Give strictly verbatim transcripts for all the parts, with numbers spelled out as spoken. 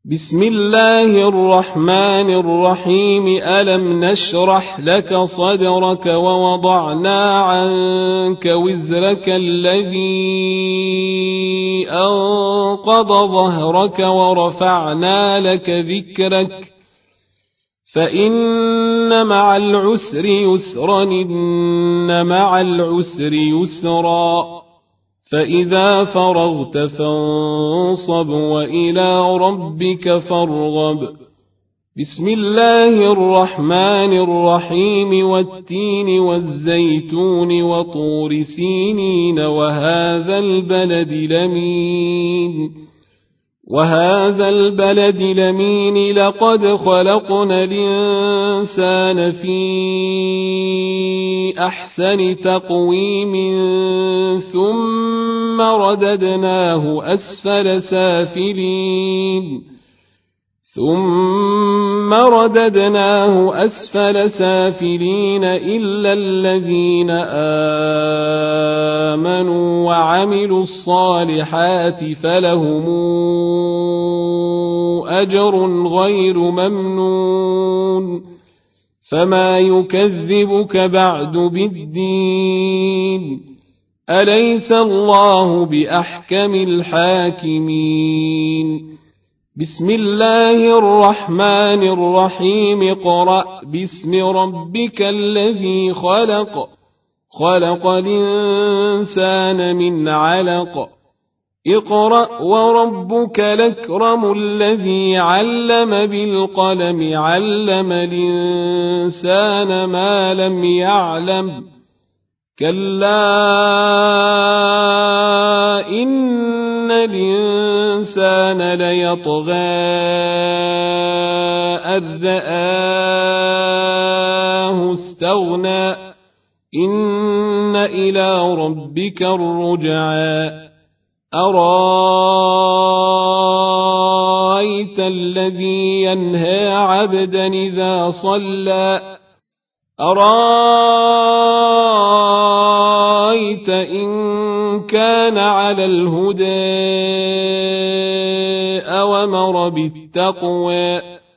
بسم الله الرحمن الرحيم. ألم نشرح لك صدرك ووضعنا عنك وزرك الذي أنقض ظهرك ورفعنا لك ذكرك فإن مع العسر يسرا إن مع العسر يسرا فإذا فرغت فانصب وإلى ربك فارغب. بسم الله الرحمن الرحيم. والتين والزيتون وطور سينين وهذا البلد لمين وهذا البلد لمين لقد خلقنا الإنسان في أحسن تقويم ثم رددناه أسفل سافلين ثم رددناه أسفل سافلين إلا الذين آمنوا وعملوا الصالحات فلهم أجر غير ممنون. فما يكذبك بعد بالدين أليس الله بأحكم الحاكمين. بسم الله الرحمن الرحيم. اقرأ باسم ربك الذي خلق خلق الإنسان من علق اقرأ وربك الأكرم الذي علم بالقلم علم الإنسان ما لم يعلم كلا إن الإنسان ليطغى أن رآه استغنى إن إلى ربك الرجعى. أرأيت الذي ينهى عبدا إذا صلى أرأيت إن كان على الهدى أوامر بالتقوى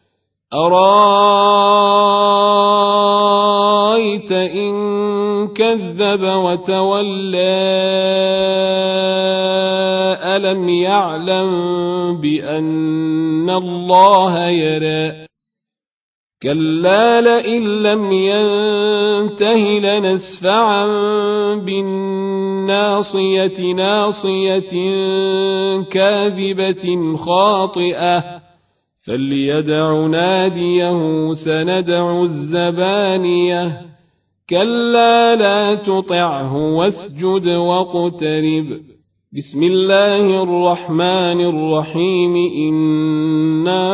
أرأيت إن كذب وتولى ألم يعلم بأن الله يرى كلا لئن لم ينته لنسفعا بالناصية ناصية كاذبة خاطئة فليدع ناديه سندع الزبانية كلا لا تطعه واسجد واقترب. بسم الله الرحمن الرحيم. إنا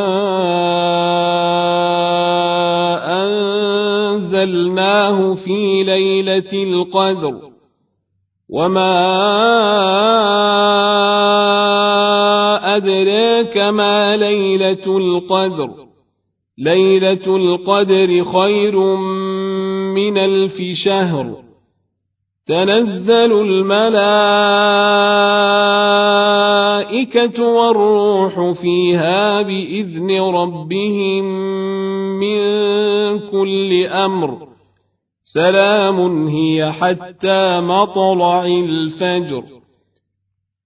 أنزلناه في ليلة القدر وما أدراك ما ليلة القدر ليلة القدر خير من ألف شهر تنزل الملائكة والروح فيها بإذن ربهم من كل أمر سلام هي حتى مطلع الفجر.